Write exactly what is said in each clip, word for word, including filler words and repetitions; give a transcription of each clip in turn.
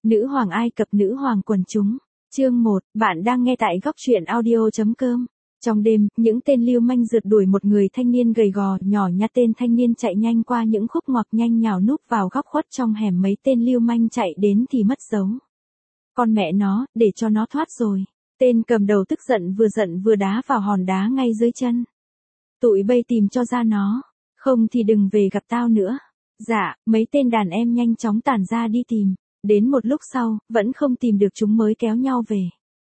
Nữ hoàng Ai Cập, nữ hoàng quần chúng. Chương một, bạn đang nghe tại góc truyện audio.com. Trong đêm, những tên lưu manh rượt đuổi một người thanh niên gầy gò, nhỏ nhặt. Tên thanh niên chạy nhanh qua những khúc ngoặc, nhanh nhào núp vào góc khuất trong hẻm. Mấy tên lưu manh chạy đến thì mất dấu. Con mẹ nó, để cho nó thoát rồi. Tên cầm đầu tức giận, vừa giận vừa đá vào hòn đá ngay dưới chân. Tụi bay tìm cho ra nó, không thì đừng về gặp tao nữa. Dạ, mấy tên đàn em nhanh chóng tản ra đi tìm. Đến một lúc sau, vẫn không tìm được chúng mới kéo nhau về.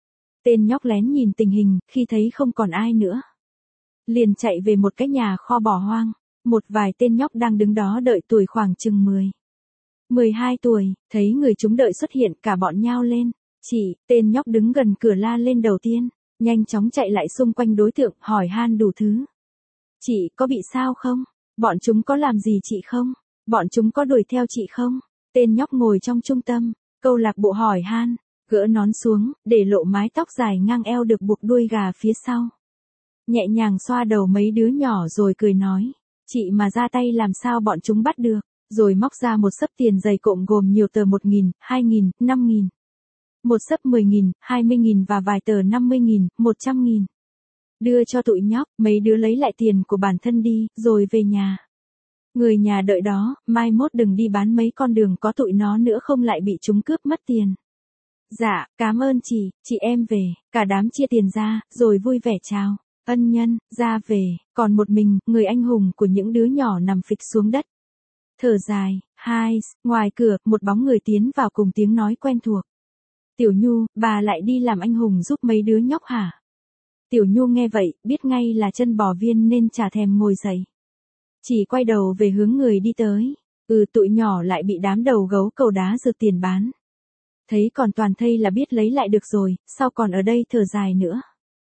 Tên nhóc lén nhìn tình hình, khi thấy không còn ai nữa, liền chạy về một cái nhà kho bỏ hoang. Một vài tên nhóc đang đứng đó đợi, tuổi khoảng chừng mười, mười hai tuổi, thấy người chúng đợi xuất hiện, cả bọn nhao lên. Chị, tên nhóc đứng gần cửa la lên đầu tiên, nhanh chóng chạy lại xung quanh đối tượng, hỏi han đủ thứ. Chị, có bị sao không? Bọn chúng có làm gì chị không? Bọn chúng có đuổi theo chị không? Tên nhóc ngồi trong trung tâm câu lạc bộ hỏi han, gỡ nón xuống, để lộ mái tóc dài ngang eo được buộc đuôi gà phía sau. Nhẹ nhàng xoa đầu mấy đứa nhỏ rồi cười nói, chị mà ra tay làm sao bọn chúng bắt được, rồi móc ra một xấp tiền dày cộm gồm nhiều tờ một nghìn, hai nghìn, năm nghìn. Một xấp mười nghìn, hai mươi nghìn và vài tờ năm mươi nghìn, một trăm nghìn. Đưa cho tụi nhóc, mấy đứa lấy lại tiền của bản thân đi, rồi về nhà. Người nhà đợi đó, mai mốt đừng đi bán mấy con đường có tụi nó nữa không lại bị chúng cướp mất tiền. Dạ, cảm ơn chị, chị em về, cả đám chia tiền ra, rồi vui vẻ chào. Ân nhân, ra về, còn một mình, người anh hùng của những đứa nhỏ nằm phịch xuống đất. Thở dài, hai, ngoài cửa, một bóng người tiến vào cùng tiếng nói quen thuộc. Tiểu Nhu, bà lại đi làm anh hùng giúp mấy đứa nhóc hả? Tiểu Nhu nghe vậy, biết ngay là chân bò viên nên chả thèm ngồi dậy. Chỉ quay đầu về hướng người đi tới. Ừ, tụi nhỏ lại bị đám đầu gấu cầu đá rượt tiền bán. Thấy còn toàn thây là biết lấy lại được rồi, sao còn ở đây thở dài nữa.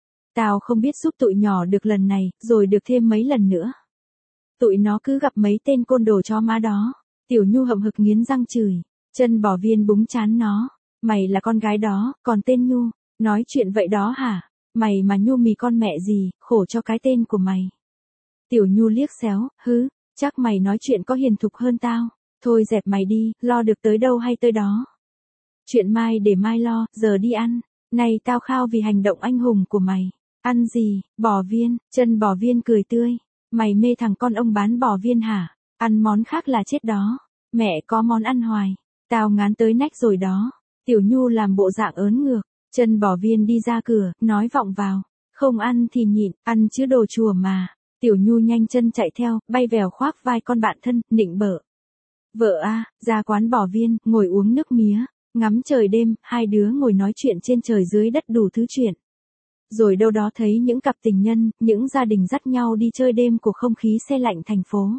Tao không biết giúp tụi nhỏ được lần này, rồi được thêm mấy lần nữa. Tụi nó cứ gặp mấy tên côn đồ chó má đó. Tiểu Nhu hậm hực nghiến răng chửi. Chân bò viên búng chán nó. Mày là con gái đó, còn tên Nhu, nói chuyện vậy đó hả? Mày mà Nhu mì con mẹ gì, khổ cho cái tên của mày. Tiểu Nhu liếc xéo, hứ, chắc mày nói chuyện có hiền thục hơn tao. Thôi dẹp mày đi, lo được tới đâu hay tới đó. Chuyện mai để mai lo, giờ đi ăn. Này tao khao vì hành động anh hùng của mày. Ăn gì, bò viên, chân bò viên cười tươi. Mày mê thằng con ông bán bò viên hả? Ăn món khác là chết đó. Mẹ có món ăn hoài. Tao ngán tới nách rồi đó. Tiểu Nhu làm bộ dạng ớn ngược. Chân bò viên đi ra cửa, nói vọng vào. Không ăn thì nhịn, ăn chứ đồ chùa mà. Tiểu Nhu nhanh chân chạy theo, bay vèo khoác vai con bạn thân, nịnh bợ. Vợ a, ra quán bò viên, ngồi uống nước mía, ngắm trời đêm, hai đứa ngồi nói chuyện trên trời dưới đất đủ thứ chuyện. Rồi đâu đó thấy những cặp tình nhân, những gia đình dắt nhau đi chơi đêm của không khí se lạnh thành phố.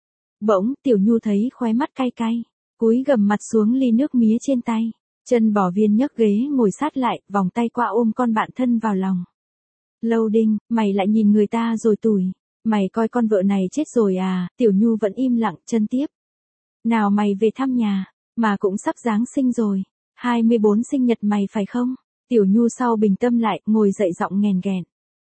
Bỗng, Tiểu Nhu thấy khóe mắt cay cay, cúi gằm mặt xuống ly nước mía trên tay. Chân bò viên nhấc ghế ngồi sát lại, vòng tay qua ôm con bạn thân vào lòng. Lâu đinh, mày lại nhìn người ta rồi tủi. Mày coi con vợ này chết rồi à? Tiểu Nhu vẫn im lặng, chân tiếp. Nào mày về thăm nhà, mà cũng sắp Giáng sinh rồi. hai mươi bốn sinh nhật mày phải không? Tiểu Nhu sau bình tâm lại, ngồi dậy giọng nghèn ghẹn.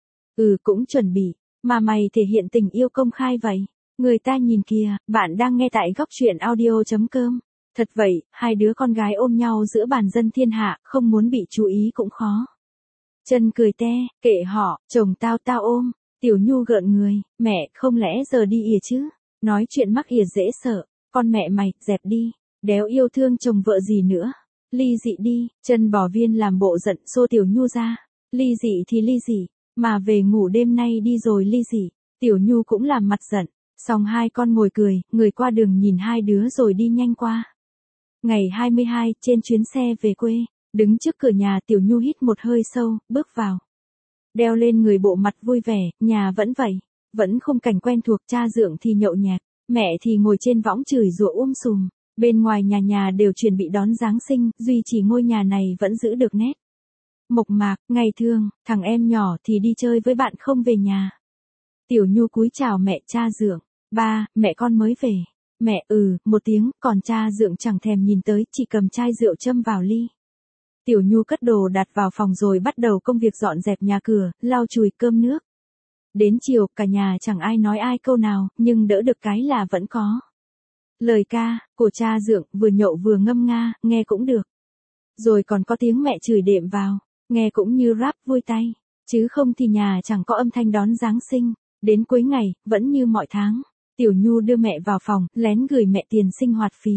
Ừ, cũng chuẩn bị, mà mày thể hiện tình yêu công khai vậy. Người ta nhìn kìa, bạn đang nghe tại góc truyện audio.com. Thật vậy, hai đứa con gái ôm nhau giữa bàn dân thiên hạ, không muốn bị chú ý cũng khó. Chân cười te, kệ họ, chồng tao tao ôm. Tiểu Nhu gợn người, mẹ, không lẽ giờ đi ỉa chứ? Nói chuyện mắc ỉa dễ sợ, con mẹ mày, dẹp đi, đéo yêu thương chồng vợ gì nữa. Ly dị đi, chân bò viên làm bộ giận xô Tiểu Nhu ra. Ly dị thì ly dị, mà về ngủ đêm nay đi rồi ly dị. Tiểu Nhu cũng làm mặt giận, xong hai con ngồi cười, người qua đường nhìn hai đứa rồi đi nhanh qua. Ngày hai mươi hai, trên chuyến xe về quê, đứng trước cửa nhà Tiểu Nhu hít một hơi sâu, bước vào. Đeo lên người bộ mặt vui vẻ, nhà vẫn vậy, vẫn khung cảnh quen thuộc, cha dượng thì nhậu nhẹt, mẹ thì ngồi trên võng chửi rủa um sùm, bên ngoài nhà nhà đều chuẩn bị đón Giáng sinh, duy chỉ ngôi nhà này vẫn giữ được nét mộc mạc, ngày thường, thằng em nhỏ thì đi chơi với bạn không về nhà. Tiểu Nhu cúi chào mẹ cha dượng, ba, mẹ con mới về. Mẹ ừ, một tiếng, còn cha dượng chẳng thèm nhìn tới, chỉ cầm chai rượu châm vào ly. Tiểu Nhu cất đồ đặt vào phòng rồi bắt đầu công việc dọn dẹp nhà cửa, lau chùi cơm nước. Đến chiều, cả nhà chẳng ai nói ai câu nào, nhưng đỡ được cái là vẫn có lời ca của cha dượng, vừa nhậu vừa ngâm nga, nghe cũng được. Rồi còn có tiếng mẹ chửi đệm vào, nghe cũng như rap vui tay, chứ không thì nhà chẳng có âm thanh đón Giáng sinh. Đến cuối ngày, vẫn như mọi tháng, Tiểu Nhu đưa mẹ vào phòng, lén gửi mẹ tiền sinh hoạt phí.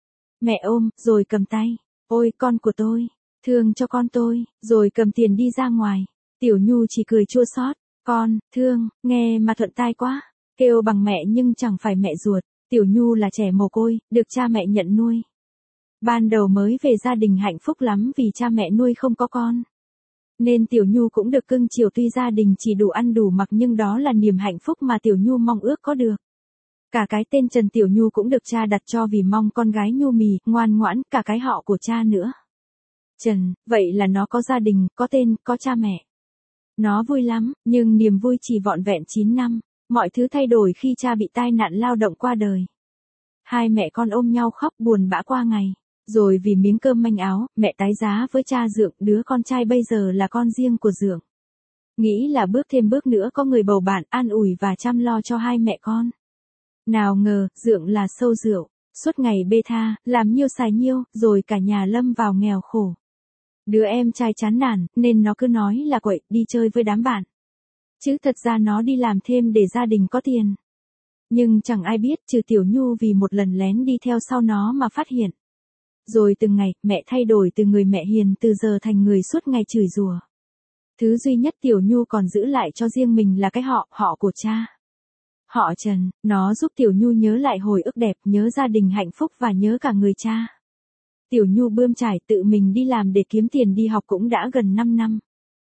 Mẹ ôm, rồi cầm tay, ôi con của tôi, thương cho con tôi, rồi cầm tiền đi ra ngoài. Tiểu Nhu chỉ cười chua xót, con, thương, nghe mà thuận tai quá, kêu bằng mẹ nhưng chẳng phải mẹ ruột. Tiểu Nhu là trẻ mồ côi, được cha mẹ nhận nuôi. Ban đầu mới về gia đình hạnh phúc lắm vì cha mẹ nuôi không có con. Nên Tiểu Nhu cũng được cưng chiều, tuy gia đình chỉ đủ ăn đủ mặc nhưng đó là niềm hạnh phúc mà Tiểu Nhu mong ước có được. Cả cái tên Trần Tiểu Nhu cũng được cha đặt cho vì mong con gái nhu mì, ngoan ngoãn, cả cái họ của cha nữa. Trần, vậy là nó có gia đình, có tên, có cha mẹ. Nó vui lắm, nhưng niềm vui chỉ vọn vẹn chín năm, mọi thứ thay đổi khi cha bị tai nạn lao động qua đời. Hai mẹ con ôm nhau khóc buồn bã qua ngày. Rồi vì miếng cơm manh áo, mẹ tái giá với cha Dượng, đứa con trai bây giờ là con riêng của Dượng. Nghĩ là bước thêm bước nữa có người bầu bạn, an ủi và chăm lo cho hai mẹ con. Nào ngờ, Dượng là sâu rượu, suốt ngày bê tha, làm nhiêu xài nhiêu, rồi cả nhà lâm vào nghèo khổ. Đứa em trai chán nản, nên nó cứ nói là quậy, đi chơi với đám bạn. Chứ thật ra nó đi làm thêm để gia đình có tiền. Nhưng chẳng ai biết trừ Tiểu Nhu vì một lần lén đi theo sau nó mà phát hiện. Rồi từng ngày, mẹ thay đổi từ người mẹ hiền từ giờ thành người suốt ngày chửi rủa. Thứ duy nhất Tiểu Nhu còn giữ lại cho riêng mình là cái họ, họ của cha. Họ Trần, nó giúp Tiểu Nhu nhớ lại hồi ức đẹp, nhớ gia đình hạnh phúc và nhớ cả người cha. Tiểu Nhu bươn trải tự mình đi làm để kiếm tiền đi học cũng đã gần năm năm.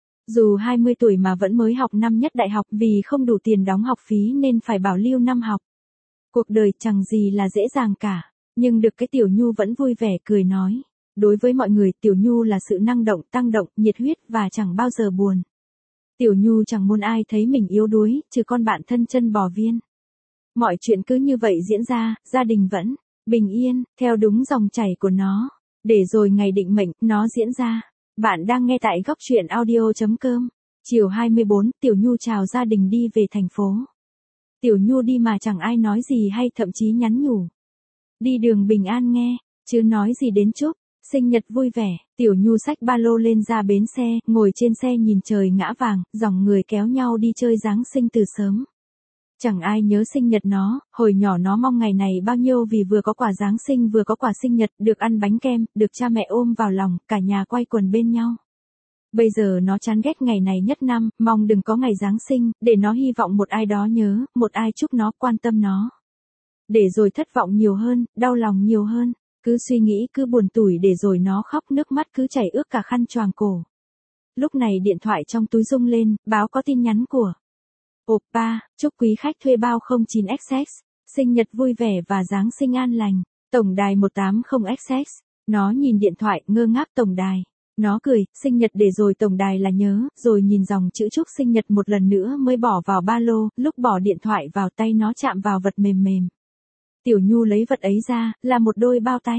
Dù hai mươi tuổi mà vẫn mới học năm nhất đại học vì không đủ tiền đóng học phí nên phải bảo lưu năm học. Cuộc đời chẳng gì là dễ dàng cả. Nhưng được cái Tiểu Nhu vẫn vui vẻ cười nói. Đối với mọi người, Tiểu Nhu là sự năng động, tăng động, nhiệt huyết và chẳng bao giờ buồn. Tiểu Nhu chẳng muốn ai thấy mình yếu đuối, trừ con bạn thân Chân Bò Viên. Mọi chuyện cứ như vậy diễn ra, gia đình vẫn bình yên, theo đúng dòng chảy của nó. Để rồi ngày định mệnh, nó diễn ra. Bạn đang nghe tại góc truyện audio chấm com. Chiều hai mươi bốn, Tiểu Nhu chào gia đình đi về thành phố. Tiểu Nhu đi mà chẳng ai nói gì hay thậm chí nhắn nhủ. Đi đường bình an nghe, chứ nói gì đến chúc, sinh nhật vui vẻ. Tiểu Nhu xách ba lô lên ra bến xe, ngồi trên xe nhìn trời ngã vàng, dòng người kéo nhau đi chơi Giáng sinh từ sớm. Chẳng ai nhớ sinh nhật nó, hồi nhỏ nó mong ngày này bao nhiêu vì vừa có quà Giáng sinh vừa có quà sinh nhật, được ăn bánh kem, được cha mẹ ôm vào lòng, cả nhà quay quần bên nhau. Bây giờ nó chán ghét ngày này nhất năm, mong đừng có ngày Giáng sinh, để nó hy vọng một ai đó nhớ, một ai chúc nó, quan tâm nó. Để rồi thất vọng nhiều hơn, đau lòng nhiều hơn, cứ suy nghĩ cứ buồn tủi để rồi nó khóc nước mắt cứ chảy ướt cả khăn choàng cổ. Lúc này điện thoại trong túi rung lên, báo có tin nhắn của Oppa, chúc quý khách thuê bao không chín x x, sinh nhật vui vẻ và Giáng sinh an lành, tổng đài một tám không x x. Nó nhìn điện thoại ngơ ngác tổng đài. Nó cười, sinh nhật để rồi tổng đài là nhớ, rồi nhìn dòng chữ chúc sinh nhật một lần nữa mới bỏ vào ba lô, lúc bỏ điện thoại vào tay nó chạm vào vật mềm mềm. Tiểu Nhu lấy vật ấy ra, là một đôi bao tay.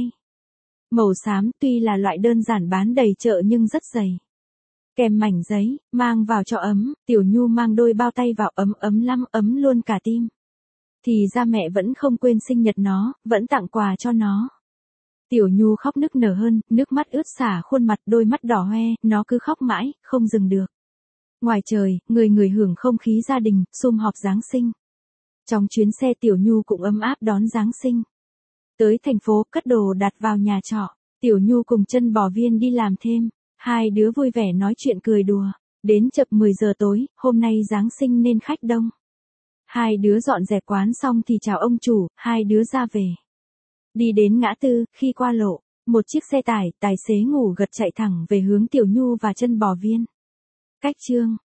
Màu xám, tuy là loại đơn giản bán đầy chợ nhưng rất dày. Kèm mảnh giấy, mang vào cho ấm, Tiểu Nhu mang đôi bao tay vào ấm ấm lắm, ấm luôn cả tim. Thì ra mẹ vẫn không quên sinh nhật nó, vẫn tặng quà cho nó. Tiểu Nhu khóc nức nở hơn, nước mắt ướt xả khuôn mặt, đôi mắt đỏ hoe, nó cứ khóc mãi, không dừng được. Ngoài trời, người người hưởng không khí gia đình, sum họp Giáng sinh. Trong chuyến xe Tiểu Nhu cũng ấm áp đón Giáng sinh. Tới thành phố, cất đồ đặt vào nhà trọ, Tiểu Nhu cùng Chân Bò Viên đi làm thêm. Hai đứa vui vẻ nói chuyện cười đùa. Đến chập mười giờ tối, hôm nay Giáng sinh nên khách đông. Hai đứa dọn dẹp quán xong thì chào ông chủ, hai đứa ra về. Đi đến ngã tư, khi qua lộ, một chiếc xe tải, tài xế ngủ gật chạy thẳng về hướng Tiểu Nhu và Chân Bò Viên. Cách chương